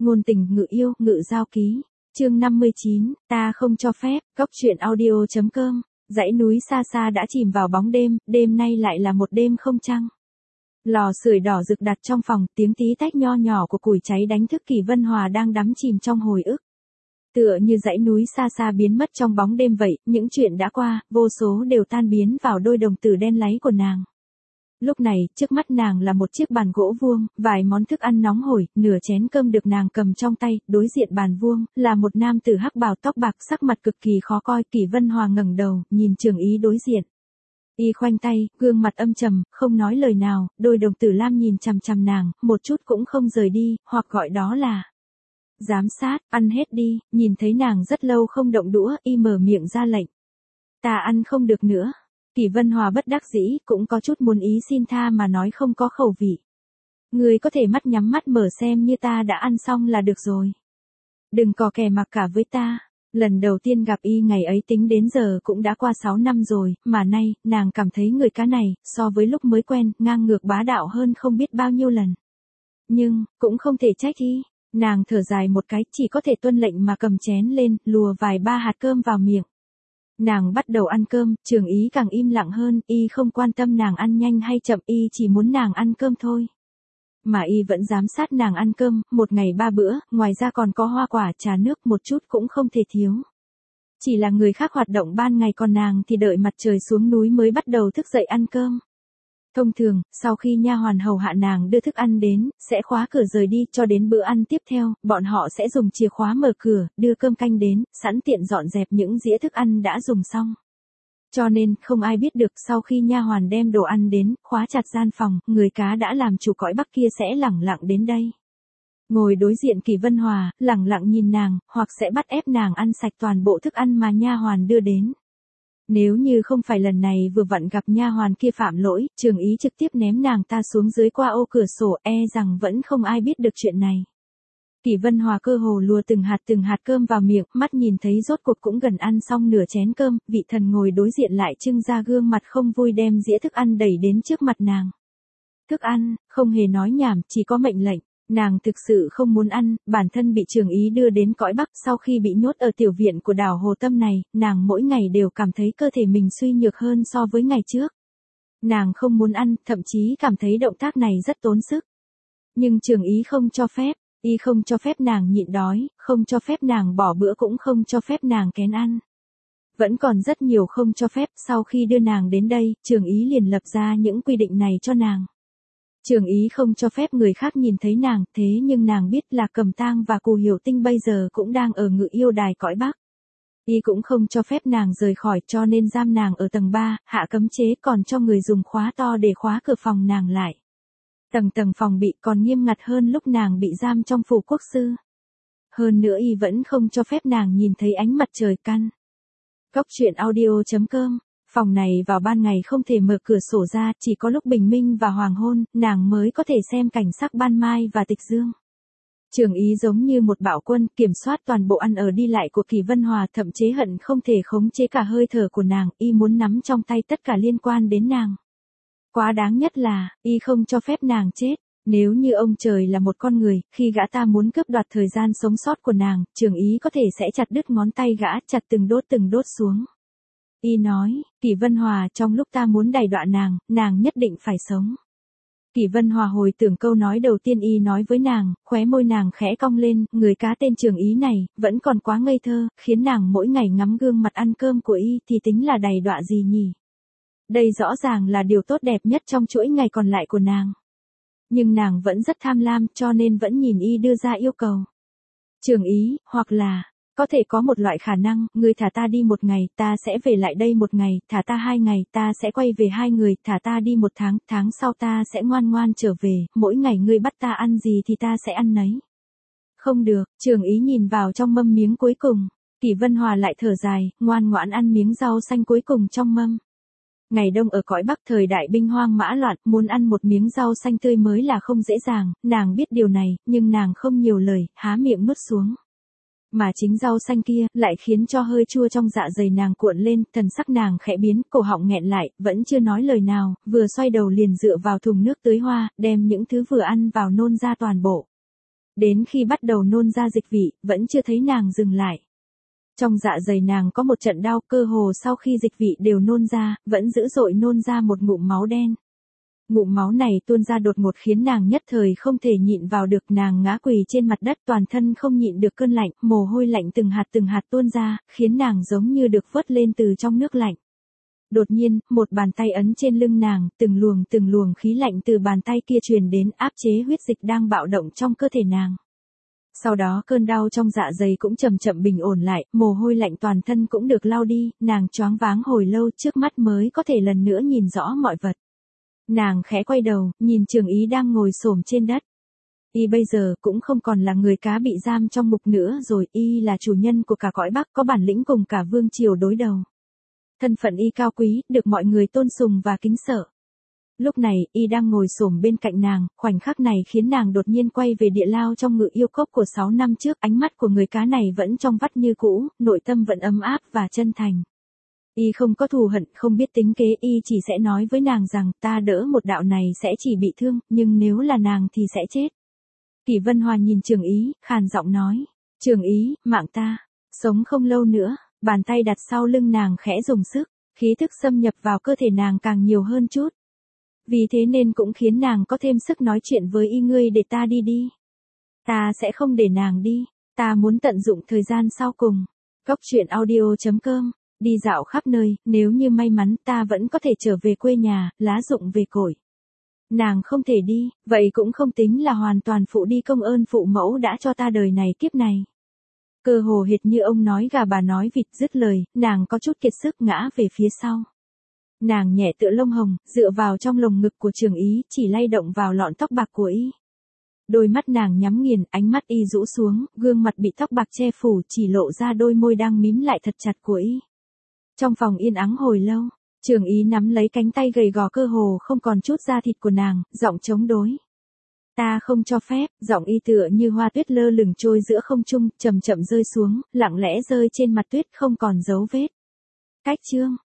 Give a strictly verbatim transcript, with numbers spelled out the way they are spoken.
ngôn tình ngự yêu, ngự giao ký. Chương năm mươi chín, ta không cho phép. Góc truyện audio chấm com. Dãy núi xa xa đã chìm vào bóng đêm, đêm nay lại là một đêm không trăng. Lò sưởi đỏ rực đặt trong phòng, tiếng tí tách nho nhỏ của củi cháy đánh thức Kỳ Vân Hòa đang đắm chìm trong hồi ức. Tựa như dãy núi xa xa biến mất trong bóng đêm vậy, những chuyện đã qua, vô số đều tan biến vào đôi đồng tử đen láy của nàng. Lúc này, trước mắt nàng là một chiếc bàn gỗ vuông, vài món thức ăn nóng hổi, nửa chén cơm được nàng cầm trong tay, đối diện bàn vuông, là một nam tử hắc bào tóc bạc sắc mặt cực kỳ khó coi. Kỳ Vân Hòa ngẩng đầu, nhìn Trường Ý đối diện. Y khoanh tay, gương mặt âm trầm, không nói lời nào, đôi đồng tử lam nhìn chằm chằm nàng, một chút cũng không rời đi, hoặc gọi đó là giám sát. Ăn hết đi. Nhìn thấy nàng rất lâu không động đũa, Y mở miệng ra lệnh. Ta ăn không được nữa. Kỳ Vân Hòa bất đắc dĩ, cũng có chút muốn ý xin tha mà nói không có khẩu vị. Ngươi có thể mắt nhắm mắt mở xem như ta đã ăn xong là được rồi. Đừng có kè mặc cả với ta. Lần đầu tiên gặp Y ngày ấy tính đến giờ cũng đã qua sáu năm rồi, mà nay, nàng cảm thấy người cá này, so với lúc mới quen, ngang ngược bá đạo hơn không biết bao nhiêu lần. Nhưng, cũng không thể trách Y. Nàng thở dài một cái, chỉ có thể tuân lệnh mà cầm chén lên, lùa vài ba hạt cơm vào miệng. Nàng bắt đầu ăn cơm, Trường Ý càng im lặng hơn, Y không quan tâm nàng ăn nhanh hay chậm, Y chỉ muốn nàng ăn cơm thôi. Mà Y vẫn giám sát nàng ăn cơm, một ngày ba bữa, ngoài ra còn có hoa quả, trà nước, một chút cũng không thể thiếu. Chỉ là người khác hoạt động ban ngày, còn nàng thì đợi mặt trời xuống núi mới bắt đầu thức dậy ăn cơm. Thông thường, sau khi nha hoàn hầu hạ nàng đưa thức ăn đến, sẽ khóa cửa rời đi, cho đến bữa ăn tiếp theo, bọn họ sẽ dùng chìa khóa mở cửa, đưa cơm canh đến, sẵn tiện dọn dẹp những dĩa thức ăn đã dùng xong. Cho nên, không ai biết được sau khi nha hoàn đem đồ ăn đến, khóa chặt gian phòng, người cá đã làm chủ cõi Bắc kia sẽ lẳng lặng đến đây. Ngồi đối diện Kỳ Vân Hòa, lẳng lặng nhìn nàng, hoặc sẽ bắt ép nàng ăn sạch toàn bộ thức ăn mà nha hoàn đưa đến. Nếu như không phải lần này vừa vặn gặp nha hoàn kia phạm lỗi, Trường Ý trực tiếp ném nàng ta xuống dưới qua ô cửa sổ, e rằng vẫn không ai biết được chuyện này. Kỳ Vân Hòa cơ hồ lùa từng hạt từng hạt cơm vào miệng, mắt nhìn thấy rốt cuộc cũng gần ăn xong nửa chén cơm, vị thần ngồi đối diện lại trưng ra gương mặt không vui đem dĩa thức ăn đẩy đến trước mặt nàng. Thức ăn, không hề nói nhảm, chỉ có mệnh lệnh. Nàng thực sự không muốn ăn, bản thân bị Trường Ý đưa đến cõi Bắc, sau khi bị nhốt ở tiểu viện của đảo Hồ Tâm này, nàng mỗi ngày đều cảm thấy cơ thể mình suy nhược hơn so với ngày trước. Nàng không muốn ăn, thậm chí cảm thấy động tác này rất tốn sức. Nhưng Trường Ý không cho phép, Y không cho phép nàng nhịn đói, không cho phép nàng bỏ bữa, cũng không cho phép nàng kén ăn. Vẫn còn rất nhiều không cho phép, sau khi đưa nàng đến đây, Trường Ý liền lập ra những quy định này cho nàng. Trường Ý không cho phép người khác nhìn thấy nàng, thế nhưng nàng biết là Cẩm Tang và Cù Hiểu Tinh bây giờ cũng đang ở ngự yêu đài cõi Bắc. Y cũng không cho phép nàng rời khỏi, cho nên giam nàng ở tầng ba, hạ cấm chế, còn cho người dùng khóa to để khóa cửa phòng nàng lại. Tầng tầng phòng bị còn nghiêm ngặt hơn lúc nàng bị giam trong phủ quốc sư. Hơn nữa Y vẫn không cho phép nàng nhìn thấy ánh mặt trời căn. Góc truyện audio chấm com. Phòng này vào ban ngày không thể mở cửa sổ ra, chỉ có lúc bình minh và hoàng hôn, nàng mới có thể xem cảnh sắc ban mai và tịch dương. Trường Ý giống như một bạo quân, kiểm soát toàn bộ ăn ở đi lại của Kỳ Vân Hòa, thậm chí hận không thể khống chế cả hơi thở của nàng, Y muốn nắm trong tay tất cả liên quan đến nàng. Quá đáng nhất là, Y không cho phép nàng chết. Nếu như ông trời là một con người, khi gã ta muốn cướp đoạt thời gian sống sót của nàng, Trường Ý có thể sẽ chặt đứt ngón tay gã, chặt từng đốt từng đốt xuống. Y nói, Kỳ Vân Hòa, trong lúc ta muốn đày đọa nàng, nàng nhất định phải sống. Kỳ Vân Hòa hồi tưởng câu nói đầu tiên Y nói với nàng, khóe môi nàng khẽ cong lên, người cá tên Trường Ý này, vẫn còn quá ngây thơ, khiến nàng mỗi ngày ngắm gương mặt ăn cơm của Y thì tính là đày đọa gì nhỉ? Đây rõ ràng là điều tốt đẹp nhất trong chuỗi ngày còn lại của nàng. Nhưng nàng vẫn rất tham lam, cho nên vẫn nhìn Y đưa ra yêu cầu. Trường Ý, hoặc là... Có thể có một loại khả năng, ngươi thả ta đi một ngày, ta sẽ về lại đây một ngày, thả ta hai ngày, ta sẽ quay về hai người, thả ta đi một tháng, tháng sau ta sẽ ngoan ngoan trở về, mỗi ngày ngươi bắt ta ăn gì thì ta sẽ ăn nấy. Không được, Trường Ý nhìn vào trong mâm miếng cuối cùng, Kỳ Vân Hòa lại thở dài, ngoan ngoãn ăn miếng rau xanh cuối cùng trong mâm. Ngày đông ở cõi Bắc thời đại binh hoang mã loạn, muốn ăn một miếng rau xanh tươi mới là không dễ dàng, nàng biết điều này, nhưng nàng không nhiều lời, há miệng nuốt xuống. Mà chính rau xanh kia, lại khiến cho hơi chua trong dạ dày nàng cuộn lên, thần sắc nàng khẽ biến, cổ họng nghẹn lại, vẫn chưa nói lời nào, vừa xoay đầu liền dựa vào thùng nước tưới hoa, đem những thứ vừa ăn vào nôn ra toàn bộ. Đến khi bắt đầu nôn ra dịch vị, vẫn chưa thấy nàng dừng lại. Trong dạ dày nàng có một trận đau, cơ hồ sau khi dịch vị đều nôn ra, vẫn dữ dội nôn ra một ngụm máu đen. Ngụm máu này tuôn ra đột ngột khiến nàng nhất thời không thể nhịn vào được, nàng ngã quỳ trên mặt đất, toàn thân không nhịn được cơn lạnh, mồ hôi lạnh từng hạt từng hạt tuôn ra, khiến nàng giống như được vớt lên từ trong nước lạnh. Đột nhiên, một bàn tay ấn trên lưng nàng, từng luồng từng luồng khí lạnh từ bàn tay kia truyền đến, áp chế huyết dịch đang bạo động trong cơ thể nàng. Sau đó cơn đau trong dạ dày cũng chậm chậm bình ổn lại, mồ hôi lạnh toàn thân cũng được lau đi, nàng choáng váng hồi lâu trước mắt mới có thể lần nữa nhìn rõ mọi vật. Nàng khẽ quay đầu, nhìn Trường Ý đang ngồi xổm trên đất. Y bây giờ cũng không còn là người cá bị giam trong mục nữa rồi, Y là chủ nhân của cả cõi Bắc, có bản lĩnh cùng cả vương triều đối đầu. Thân phận Y cao quý, được mọi người tôn sùng và kính sợ. Lúc này, Y đang ngồi xổm bên cạnh nàng, khoảnh khắc này khiến nàng đột nhiên quay về địa lao trong ngự yêu cốc của sáu năm trước, ánh mắt của người cá này vẫn trong vắt như cũ, nội tâm vẫn ấm áp và chân thành. Y không có thù hận, không biết tính kế, Y chỉ sẽ nói với nàng rằng ta đỡ một đạo này sẽ chỉ bị thương, nhưng nếu là nàng thì sẽ chết. Kỷ Vân Hòa nhìn Trường Ý, khàn giọng nói, Trường Ý, mạng ta, sống không lâu nữa, bàn tay đặt sau lưng nàng khẽ dùng sức, khí thức xâm nhập vào cơ thể nàng càng nhiều hơn chút. Vì thế nên cũng khiến nàng có thêm sức nói chuyện với Y, ngươi để ta đi đi. Ta sẽ không để nàng đi, ta muốn tận dụng thời gian sau cùng. Góc truyện audio chấm com, đi dạo khắp nơi, nếu như may mắn ta vẫn có thể trở về quê nhà, lá rụng về cội. Nàng không thể đi, vậy cũng không tính là hoàn toàn phụ đi công ơn phụ mẫu đã cho ta đời này kiếp này. Cơ hồ hệt như ông nói gà bà nói vịt, dứt lời, nàng có chút kiệt sức ngã về phía sau. Nàng nhẹ tựa lông hồng, dựa vào trong lồng ngực của Trường Ý, chỉ lay động vào lọn tóc bạc của Y. Đôi mắt nàng nhắm nghiền, ánh mắt Y rũ xuống, gương mặt bị tóc bạc che phủ, chỉ lộ ra đôi môi đang mím lại thật chặt của Y. Trong phòng yên ắng hồi lâu, Trường Ý nắm lấy cánh tay gầy gò cơ hồ không còn chút da thịt của nàng, giọng chống đối. Ta không cho phép, giọng Y tựa như hoa tuyết lơ lửng trôi giữa không trung, chậm chậm rơi xuống, lặng lẽ rơi trên mặt tuyết không còn dấu vết. Cách chương